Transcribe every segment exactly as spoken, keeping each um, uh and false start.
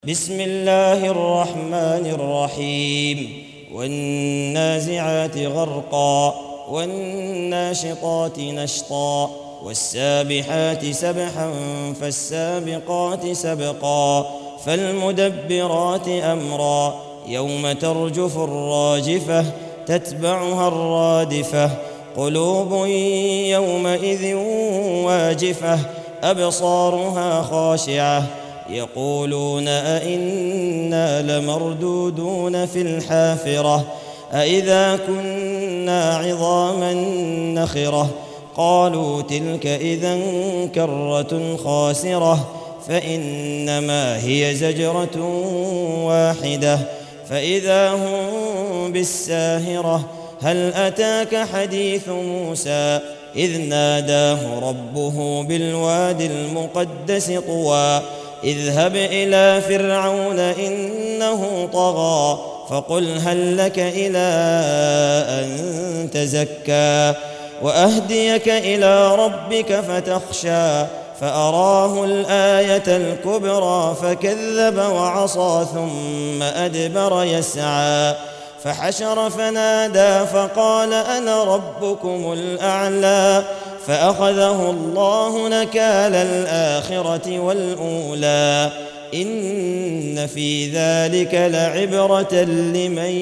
بسم الله الرحمن الرحيم والنازعات غرقا والناشطات نشطا والسابحات سبحا فالسابقات سبقا فالمدبرات أمرا يوم ترجف الراجفة تتبعها الرادفة قلوب يومئذ واجفة أبصارها خاشعة يقولون أئنا لمردودون في الحافرة أئذا كنا عظاما نخرة قالوا تلك إذا كرة خاسرة فإنما هي زجرة واحدة فإذا هم بالساهرة هل أتاك حديث موسى إذ ناداه ربه بالوادي المقدس طوى اذهب إلى فرعون إنه طغى فقل هل لك إلى أن تزكى وأهديك إلى ربك فتخشى فأراه الآية الكبرى فكذب وعصى ثم أدبر يسعى فحشر فنادى فقال أنا ربكم الأعلى فأخذه الله نكال الآخرة والأولى إن في ذلك لعبرة لمن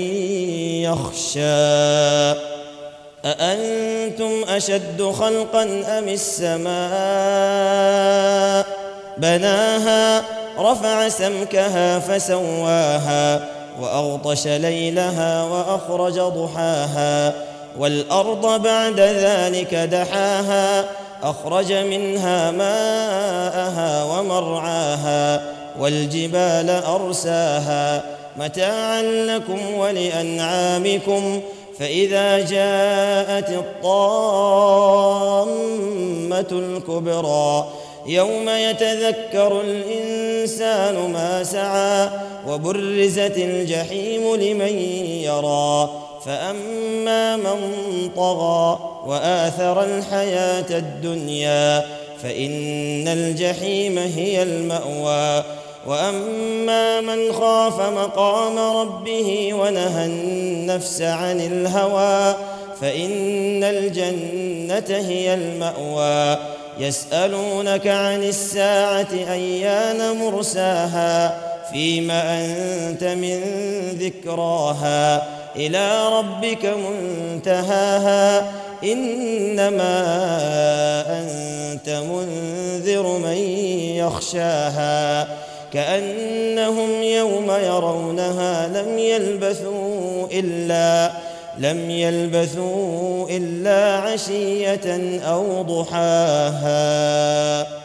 يخشى أأنتم أشد خلقا أم السماء بناها رفع سمكها فسواها وأغطش ليلها وأخرج ضحاها والأرض بعد ذلك دحاها أخرج منها ماءها ومرعاها والجبال أرساها متاعا لكم ولأنعامكم فإذا جاءت الطامة الكبرى يوم يتذكر الإنسان ما سعى وبرزت الجحيم لمن يرى فأما من طغى وآثر الحياة الدنيا فإن الجحيم هي المأوى وأما من خاف مقام ربه ونهى النفس عن الهوى فإن الجنة هي المأوى يسألونك عن الساعة أيان مرساها فيم أنت من ذكراها إلى ربك منتهاها إنما أنت منذر من يخشاها كأنهم يوم يرونها لم يلبثوا إلا لم يلبثوا إلا عشية أو ضحاها.